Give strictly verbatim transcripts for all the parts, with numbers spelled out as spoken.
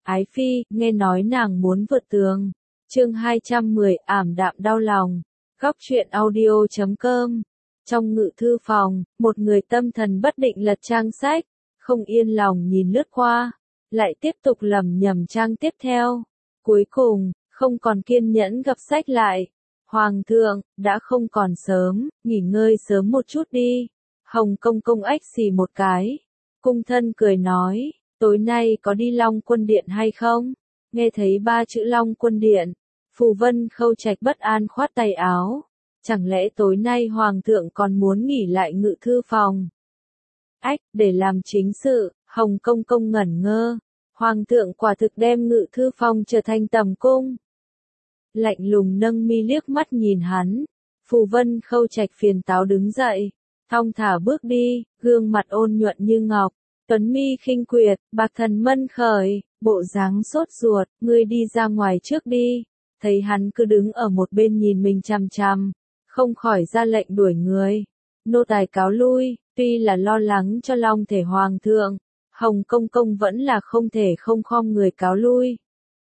Ái phi, nghe nói nàng muốn vượt tường. Chương hai trăm mười, ảm đạm đau lòng. Góc truyện audio chấm com. Trong ngự thư phòng, một người tâm thần bất định lật trang sách, không yên lòng nhìn lướt qua, lại tiếp tục lẩm nhẩm trang tiếp theo. Cuối cùng, không còn kiên nhẫn gập sách lại. Hoàng thượng, đã không còn sớm, nghỉ ngơi sớm một chút đi. Hồng công công ách xì một cái. Cung thân cười nói, tối nay có đi Long Quân Điện hay không? Nghe thấy ba chữ Long Quân Điện, Phù Vân Khâu Trạch bất an khoát tay áo. Chẳng lẽ tối nay Hoàng thượng còn muốn nghỉ lại ngự thư phòng? Ách, để làm chính sự, Hồng công công ngẩn ngơ. Hoàng thượng quả thực đem ngự thư phòng trở thành tầm cung. Lạnh lùng nâng mi liếc mắt nhìn hắn. Phù Vân Khâu Trạch phiền táo đứng dậy, thong thả bước đi, gương mặt ôn nhuận như ngọc, tuấn mi khinh quyệt, bạc thần mân khởi, bộ dáng sốt ruột, ngươi đi ra ngoài trước đi. Thấy hắn cứ đứng ở một bên nhìn mình chằm chằm, không khỏi ra lệnh đuổi người. Nô tài cáo lui, tuy là lo lắng cho long thể hoàng thượng, Hồng công công vẫn là không thể không khom người cáo lui.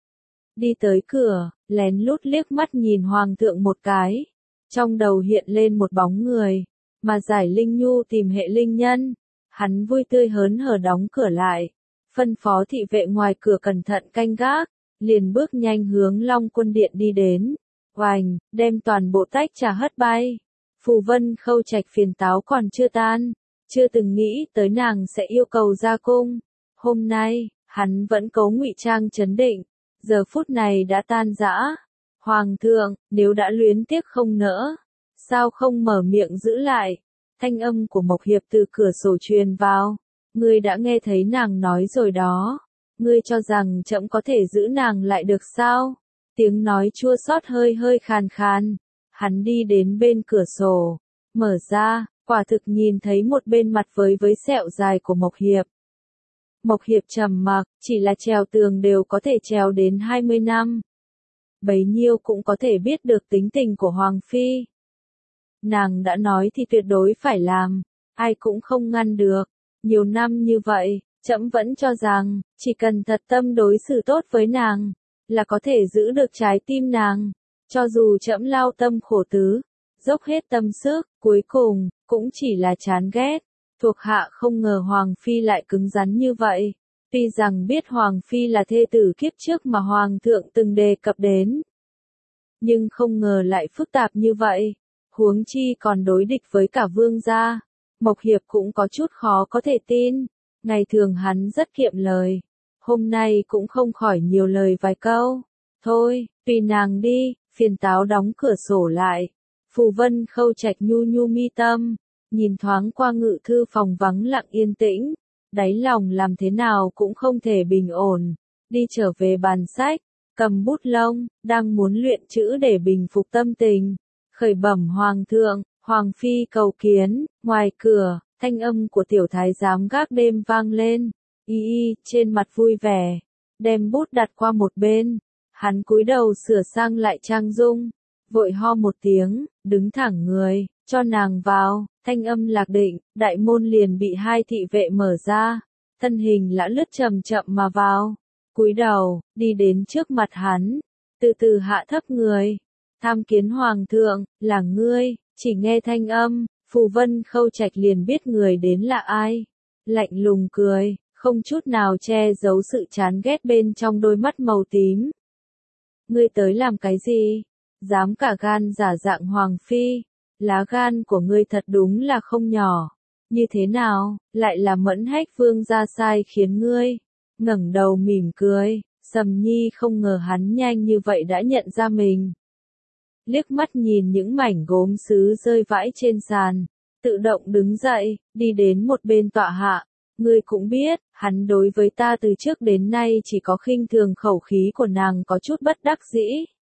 Đi tới cửa, lén lút liếc mắt nhìn hoàng thượng một cái, trong đầu hiện lên một bóng người, mà Giải Linh Nhu tìm hệ linh nhân. Hắn vui tươi hớn hở đóng cửa lại, phân phó thị vệ ngoài cửa cẩn thận canh gác, liền bước nhanh hướng Long Quân Điện đi đến. Oành, đem toàn bộ tách trà hất bay. Phù Vân Khâu Trạch phiền táo còn chưa tan, chưa từng nghĩ tới nàng sẽ yêu cầu ra cung. Hôm nay, hắn vẫn cố ngụy trang trấn định, giờ phút này đã tan rã. Hoàng thượng, nếu đã luyến tiếc không nỡ, sao không mở miệng giữ lại? Thanh âm của Mộc Hiệp từ cửa sổ truyền vào. Ngươi đã nghe thấy nàng nói rồi đó. Ngươi cho rằng trẫm có thể giữ nàng lại được sao? Tiếng nói chua xót hơi hơi khàn khàn. Hắn đi đến bên cửa sổ, mở ra, quả thực nhìn thấy một bên mặt với với sẹo dài của Mộc Hiệp. Mộc Hiệp trầm mặc, chỉ là trèo tường đều có thể trèo đến hai mươi năm. Bấy nhiêu cũng có thể biết được tính tình của Hoàng Phi. Nàng đã nói thì tuyệt đối phải làm, ai cũng không ngăn được. Nhiều năm như vậy, trẫm vẫn cho rằng, chỉ cần thật tâm đối xử tốt với nàng, là có thể giữ được trái tim nàng. Cho dù trẫm lao tâm khổ tứ, dốc hết tâm sức, cuối cùng, cũng chỉ là chán ghét. Thuộc hạ không ngờ Hoàng Phi lại cứng rắn như vậy. Tuy rằng biết Hoàng Phi là thê tử kiếp trước mà Hoàng thượng từng đề cập đến, nhưng không ngờ lại phức tạp như vậy. Huống chi còn đối địch với cả vương gia. Mộc Hiệp cũng có chút khó có thể tin. Ngày thường hắn rất kiệm lời, hôm nay cũng không khỏi nhiều lời vài câu. Thôi, tùy nàng đi. Phiền táo đóng cửa sổ lại. Phù Vân Khâu Trạch nhu nhu mi tâm, nhìn thoáng qua ngự thư phòng vắng lặng yên tĩnh, đáy lòng làm thế nào cũng không thể bình ổn. Đi trở về bàn sách, cầm bút lông, đang muốn luyện chữ để bình phục tâm tình. Khởi bẩm Hoàng thượng, Hoàng Phi cầu kiến. Ngoài cửa, thanh âm của tiểu thái giám gác đêm vang lên. Y y, trên mặt vui vẻ, đem bút đặt qua một bên. Hắn cúi đầu sửa sang lại trang dung, vội ho một tiếng, đứng thẳng người, cho nàng vào. Thanh âm lạc định, đại môn liền bị hai thị vệ mở ra. Thân hình lã lướt chậm chậm mà vào, cúi đầu, đi đến trước mặt hắn, từ từ hạ thấp người. Tham kiến Hoàng thượng, là ngươi. Chỉ nghe thanh âm, Phù Vân Khâu Trạch liền biết người đến là ai. Lạnh lùng cười, không chút nào che giấu sự chán ghét bên trong đôi mắt màu tím. Ngươi tới làm cái gì? Dám cả gan giả dạng Hoàng Phi. Lá gan của ngươi thật đúng là không nhỏ. Như thế nào, lại là Mẫn Hách vương ra sai khiến ngươi? Ngẩng đầu mỉm cười, Sầm Nhi không ngờ hắn nhanh như vậy đã nhận ra mình. Liếc mắt nhìn những mảnh gốm sứ rơi vãi trên sàn, tự động đứng dậy, đi đến một bên tọa hạ. Ngươi cũng biết, hắn đối với ta từ trước đến nay chỉ có khinh thường, khẩu khí của nàng có chút bất đắc dĩ.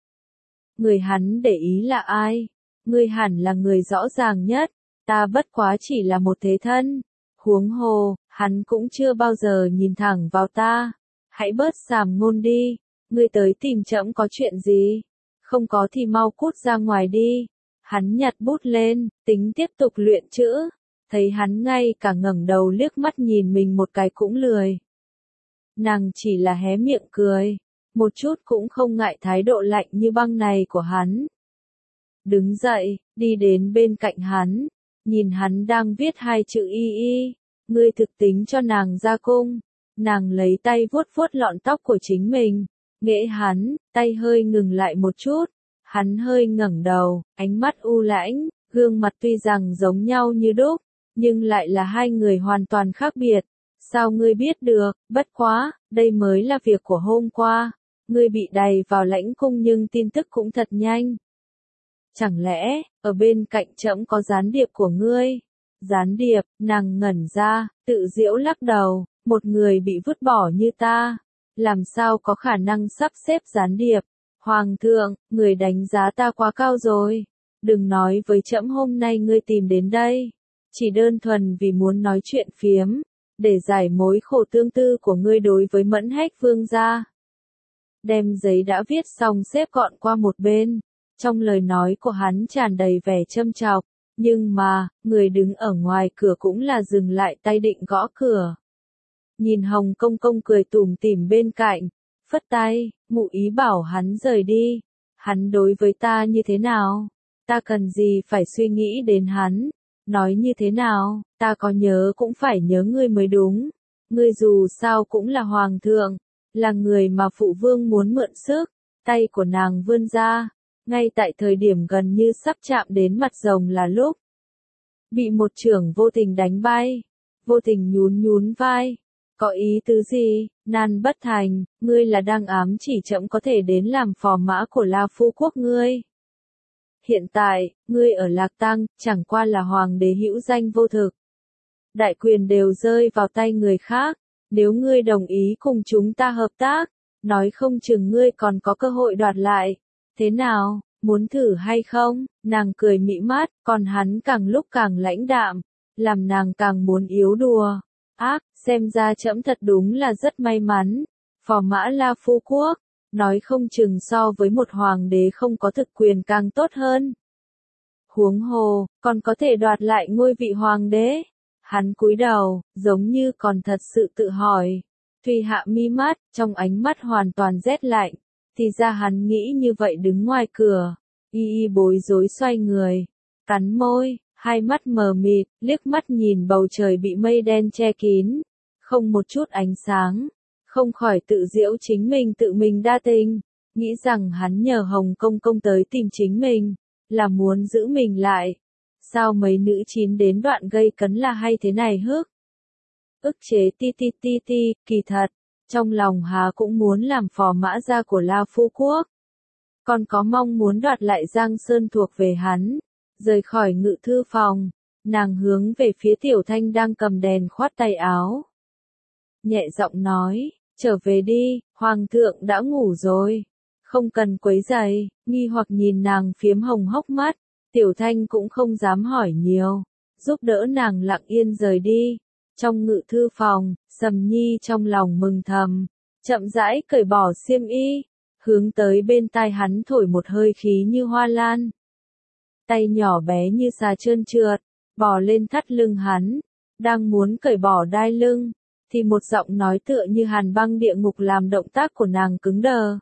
Người hắn để ý là ai? Ngươi hẳn là người rõ ràng nhất, ta bất quá chỉ là một thế thân. Huống hồ, hắn cũng chưa bao giờ nhìn thẳng vào ta. Hãy bớt sàm ngôn đi, ngươi tới tìm trẫm có chuyện gì? Không có thì mau cút ra ngoài đi. Hắn nhặt bút lên, tính tiếp tục luyện chữ. Thấy hắn ngay cả ngẩng đầu liếc mắt nhìn mình một cái cũng lười. Nàng chỉ là hé miệng cười, một chút cũng không ngại thái độ lạnh như băng này của hắn. Đứng dậy, đi đến bên cạnh hắn, nhìn hắn đang viết hai chữ y y, ngươi thực tính cho nàng ra cung. Nàng lấy tay vuốt vuốt lọn tóc của chính mình, nghễ hắn, tay hơi ngừng lại một chút, hắn hơi ngẩng đầu, ánh mắt u lãnh, gương mặt tuy rằng giống nhau như đúc, nhưng lại là hai người hoàn toàn khác biệt. Sao ngươi biết được, bất quá, đây mới là việc của hôm qua, ngươi bị đày vào lãnh cung nhưng tin tức cũng thật nhanh. Chẳng lẽ, ở bên cạnh trẫm có gián điệp của ngươi? Gián điệp, nàng ngẩn ra, tự giễu lắc đầu, một người bị vứt bỏ như ta, làm sao có khả năng sắp xếp gián điệp? Hoàng thượng, người đánh giá ta quá cao rồi, đừng nói với trẫm hôm nay ngươi tìm đến đây, chỉ đơn thuần vì muốn nói chuyện phiếm, để giải mối khổ tương tư của ngươi đối với Mẫn Hách vương gia. Đem giấy đã viết xong xếp gọn qua một bên, trong lời nói của hắn tràn đầy vẻ châm chọc, nhưng mà, người đứng ở ngoài cửa cũng là dừng lại tay định gõ cửa. Nhìn Hồng Công Công cười tủm tỉm bên cạnh, phất tay, ngụ ý bảo hắn rời đi. Hắn đối với ta như thế nào? Ta cần gì phải suy nghĩ đến hắn? Nói như thế nào, ta có nhớ cũng phải nhớ ngươi mới đúng. Ngươi dù sao cũng là hoàng thượng, là người mà phụ vương muốn mượn sức. Tay của nàng vươn ra, ngay tại thời điểm gần như sắp chạm đến mặt rồng là lúc bị một chưởng vô tình đánh bay. Vô tình nhún nhún vai. Có ý tứ gì? Nan bất thành, ngươi là đang ám chỉ trẫm có thể đến làm phò mã của La Phu quốc ngươi. Hiện tại, ngươi ở Lạc Tang, chẳng qua là hoàng đế hữu danh vô thực. Đại quyền đều rơi vào tay người khác, nếu ngươi đồng ý cùng chúng ta hợp tác, nói không chừng ngươi còn có cơ hội đoạt lại. Thế nào, muốn thử hay không? Nàng cười mị mát, còn hắn càng lúc càng lãnh đạm, làm nàng càng muốn yếu đùa. Ác, xem ra trẫm thật đúng là rất may mắn. Phò mã La Phu quốc, nói không chừng so với một hoàng đế không có thực quyền càng tốt hơn. Huống hồ, còn có thể đoạt lại ngôi vị hoàng đế. Hắn cúi đầu, giống như còn thật sự tự hỏi. Thùy hạ mi mắt, trong ánh mắt hoàn toàn rét lạnh. Thì ra hắn nghĩ như vậy đứng ngoài cửa. Y y bối rối xoay người, cắn môi, hai mắt mờ mịt, liếc mắt nhìn bầu trời bị mây đen che kín, không một chút ánh sáng, không khỏi tự giễu chính mình tự mình đa tình, nghĩ rằng hắn nhờ Hồng Công Công tới tìm chính mình, là muốn giữ mình lại. Sao mấy nữ chín đến đoạn gây cấn là hay thế này hức? Ức chế ti ti ti ti, kỳ thật, trong lòng hà cũng muốn làm phò mã gia của La Phu quốc. Còn có mong muốn đoạt lại Giang Sơn thuộc về hắn. Rời khỏi ngự thư phòng, nàng hướng về phía Tiểu Thanh đang cầm đèn khoát tay áo. Nhẹ giọng nói, trở về đi, hoàng thượng đã ngủ rồi. Không cần quấy rầy, nghi hoặc nhìn nàng phiếm hồng hốc mắt, Tiểu Thanh cũng không dám hỏi nhiều, giúp đỡ nàng lặng yên rời đi. Trong ngự thư phòng, Sầm Nhi trong lòng mừng thầm, chậm rãi cởi bỏ xiêm y, hướng tới bên tai hắn thổi một hơi khí như hoa lan. Tay nhỏ bé như xà trơn trượt, bò lên thắt lưng hắn, đang muốn cởi bỏ đai lưng, thì một giọng nói tựa như hàn băng địa ngục làm động tác của nàng cứng đờ.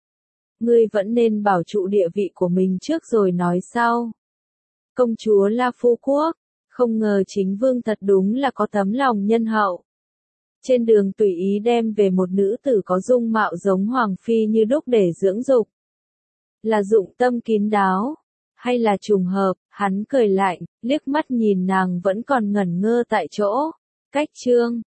Ngươi vẫn nên bảo trụ địa vị của mình trước rồi nói sau. Công chúa La Phu quốc, không ngờ chính vương thật đúng là có tấm lòng nhân hậu. Trên đường tùy ý đem về một nữ tử có dung mạo giống hoàng phi như đúc để dưỡng dục. Là dụng tâm kín đáo, hay là trùng hợp? Hắn cười lạnh, liếc mắt nhìn nàng vẫn còn ngẩn ngơ tại chỗ. Cách chương